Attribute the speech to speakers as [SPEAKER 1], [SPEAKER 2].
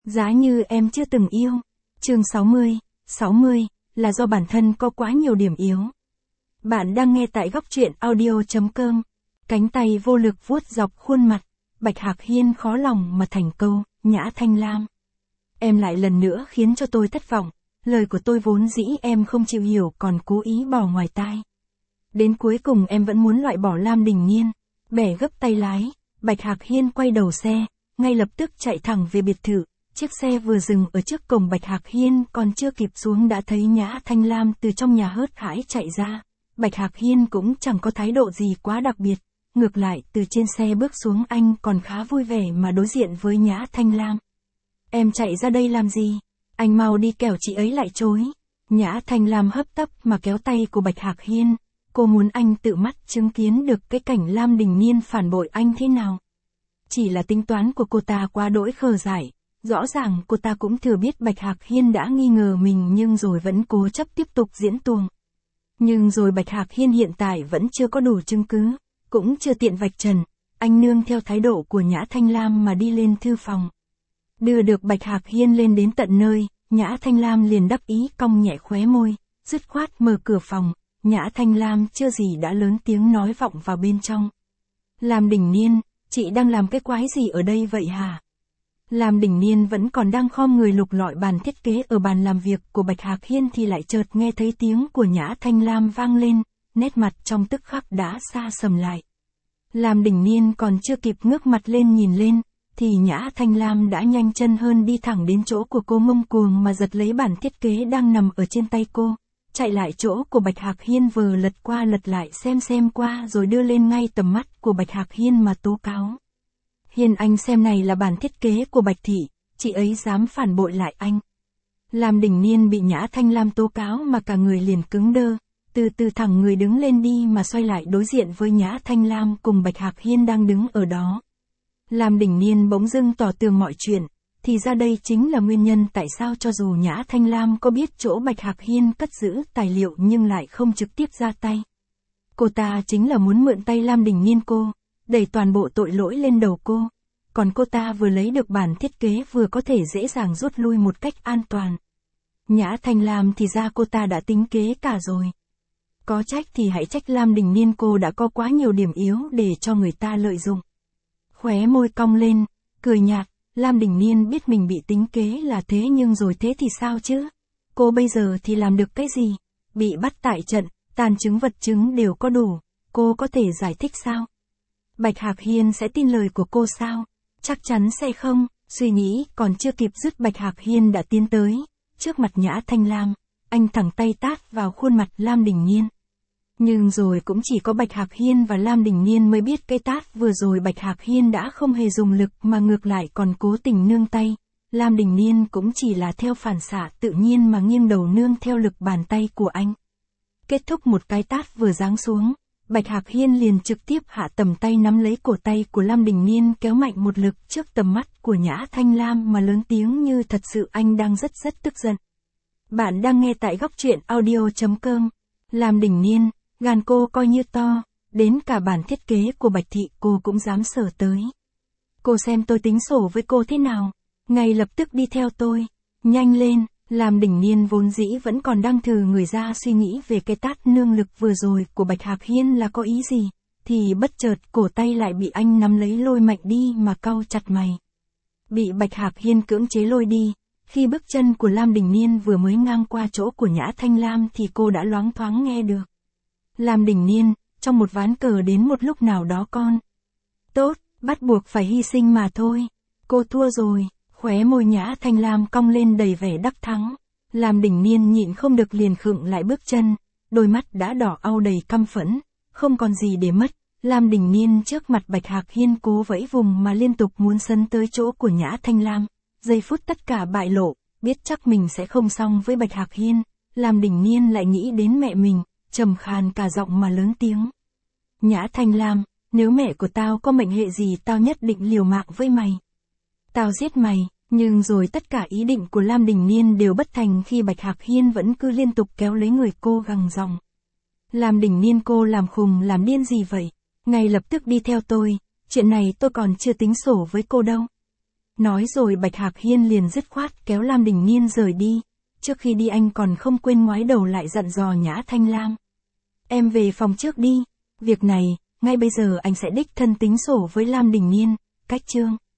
[SPEAKER 1] Giá như em chưa từng yêu. Chương 60, 60, là do bản thân có quá nhiều điểm yếu. Bạn đang nghe tại góc truyện audio.com. Cánh tay vô lực vuốt dọc khuôn mặt, Bạch Hạc Hiên khó lòng mà thành câu, Nhã Thanh Lam. Em lại lần nữa khiến cho tôi thất vọng, lời của tôi vốn dĩ em không chịu hiểu còn cố ý bỏ ngoài tai. Đến cuối cùng em vẫn muốn loại bỏ Lam Đình Nhiên, bẻ gấp tay lái, Bạch Hạc Hiên quay đầu xe, ngay lập tức chạy thẳng về biệt thự. Chiếc xe vừa dừng ở trước cổng Bạch Hạc Hiên còn chưa kịp xuống đã thấy Nhã Thanh Lam từ trong nhà hớt hải chạy ra. Bạch Hạc Hiên cũng chẳng có thái độ gì quá đặc biệt, ngược lại từ trên xe bước xuống anh còn khá vui vẻ mà đối diện với Nhã Thanh Lam. Em chạy ra đây làm gì? Anh mau đi kẻo chị ấy lại chối. Nhã Thanh Lam hấp tấp mà kéo tay của Bạch Hạc Hiên, cô muốn anh tự mắt chứng kiến được cái cảnh Lam Đình Nhiên phản bội anh thế nào. Chỉ là tính toán của cô ta quá đỗi khờ dại. Rõ ràng cô ta cũng thừa biết Bạch Hạc Hiên đã nghi ngờ mình nhưng rồi vẫn cố chấp tiếp tục diễn tuồng. Nhưng rồi Bạch Hạc Hiên hiện tại vẫn chưa có đủ chứng cứ, cũng chưa tiện vạch trần, anh nương theo thái độ của Nhã Thanh Lam mà đi lên thư phòng. Đưa được Bạch Hạc Hiên lên đến tận nơi, Nhã Thanh Lam liền đắc ý cong nhẹ khóe môi, dứt khoát mở cửa phòng, Nhã Thanh Lam chưa gì đã lớn tiếng nói vọng vào bên trong. Lam Đình Nhiên, chị đang làm cái quái gì ở đây vậy hả? Lam Đình Nhiên vẫn còn đang khom người lục lọi bàn thiết kế ở bàn làm việc của Bạch Hạc Hiên thì lại chợt nghe thấy tiếng của Nhã Thanh Lam vang lên, nét mặt trong tức khắc đã xa sầm lại. Lam Đình Nhiên còn chưa kịp ngước mặt lên nhìn lên, thì Nhã Thanh Lam đã nhanh chân hơn đi thẳng đến chỗ của cô ngông cuồng mà giật lấy bản thiết kế đang nằm ở trên tay cô, chạy lại chỗ của Bạch Hạc Hiên vừa lật qua lật lại xem qua rồi đưa lên ngay tầm mắt của Bạch Hạc Hiên mà tố cáo. Hiên anh xem này là bản thiết kế của Bạch Thị, chị ấy dám phản bội lại anh. Lam Đình Nhiên bị Nhã Thanh Lam tố cáo mà cả người liền cứng đơ, từ từ thẳng người đứng lên đi mà xoay lại đối diện với Nhã Thanh Lam cùng Bạch Hạc Hiên đang đứng ở đó. Lam Đình Nhiên bỗng dưng tỏ tường mọi chuyện, thì ra đây chính là nguyên nhân tại sao cho dù Nhã Thanh Lam có biết chỗ Bạch Hạc Hiên cất giữ tài liệu nhưng lại không trực tiếp ra tay. Cô ta chính là muốn mượn tay Lam Đình Nhiên cô, đẩy toàn bộ tội lỗi lên đầu cô, còn cô ta vừa lấy được bản thiết kế vừa có thể dễ dàng rút lui một cách an toàn. Nhã Thanh Lam thì ra cô ta đã tính kế cả rồi. Có trách thì hãy trách Lam Đình Nhiên cô đã có quá nhiều điểm yếu để cho người ta lợi dụng. Khóe môi cong lên, cười nhạt, Lam Đình Nhiên biết mình bị tính kế là thế nhưng rồi thế thì sao chứ? Cô bây giờ thì làm được cái gì? Bị bắt tại trận, tàn chứng vật chứng đều có đủ, cô có thể giải thích sao? Bạch Hạc Hiên sẽ tin lời của cô sao? Chắc chắn sẽ không. Suy nghĩ còn chưa kịp dứt Bạch Hạc Hiên đã tiến tới, trước mặt Nhã Thanh Lam, anh thẳng tay tát vào khuôn mặt Lam Đình Nhiên. Nhưng rồi cũng chỉ có Bạch Hạc Hiên và Lam Đình Nhiên mới biết cái tát vừa rồi Bạch Hạc Hiên đã không hề dùng lực mà ngược lại còn cố tình nương tay. Lam Đình Nhiên cũng chỉ là theo phản xạ tự nhiên mà nghiêng đầu nương theo lực bàn tay của anh. Kết thúc một cái tát vừa giáng xuống, Bạch Hạc Hiên liền trực tiếp hạ tầm tay nắm lấy cổ tay của Lam Đình Nhiên kéo mạnh một lực trước tầm mắt của Nhã Thanh Lam mà lớn tiếng như thật sự anh đang rất tức giận. Bạn đang nghe tại góc truyện audio.com. Lam Đình Nhiên, gan cô coi như to, đến cả bản thiết kế của Bạch Thị cô cũng dám sờ tới. Cô xem tôi tính sổ với cô thế nào, ngay lập tức đi theo tôi, nhanh lên. Lam Đình Nhiên vốn dĩ vẫn còn đang thừ người ra suy nghĩ về cái tát nương lực vừa rồi của Bạch Hạc Hiên là có ý gì, thì bất chợt cổ tay lại bị anh nắm lấy lôi mạnh đi mà cau chặt mày. Bị Bạch Hạc Hiên cưỡng chế lôi đi, khi bước chân của Lam Đình Nhiên vừa mới ngang qua chỗ của Nhã Thanh Lam thì cô đã loáng thoáng nghe được. Lam Đình Nhiên, trong một ván cờ đến một lúc nào đó con. Tốt, bắt buộc phải hy sinh mà thôi. Cô thua rồi. Khóe môi Nhã Thanh Lam cong lên đầy vẻ đắc thắng. Lam Đình Nhiên nhịn không được liền khựng lại bước chân, đôi mắt đã đỏ au đầy căm phẫn, không còn gì để mất. Lam Đình Nhiên trước mặt Bạch Hạc Hiên cố vẫy vùng mà liên tục muốn sấn tới chỗ của Nhã Thanh Lam. Giây phút tất cả bại lộ, biết chắc mình sẽ không xong với Bạch Hạc Hiên, Lam Đình Nhiên lại nghĩ đến mẹ mình, trầm khàn cả giọng mà lớn tiếng. Nhã Thanh Lam, nếu mẹ của tao có mệnh hệ gì tao nhất định liều mạng với mày. Tao giết mày. Nhưng rồi tất cả ý định của Lam Đình Nhiên đều bất thành khi Bạch Hạc Hiên vẫn cứ liên tục kéo lấy người cô gằng giọng. Lam Đình Nhiên cô làm khùng làm điên gì vậy? Ngay lập tức đi theo tôi, chuyện này tôi còn chưa tính sổ với cô đâu. Nói rồi Bạch Hạc Hiên liền dứt khoát kéo Lam Đình Nghiên rời đi. Trước khi đi anh còn không quên ngoái đầu lại dặn dò Nhã Thanh Lam. Em về phòng trước đi. Việc này, ngay bây giờ anh sẽ đích thân tính sổ với Lam Đình Nghiên. Cách chương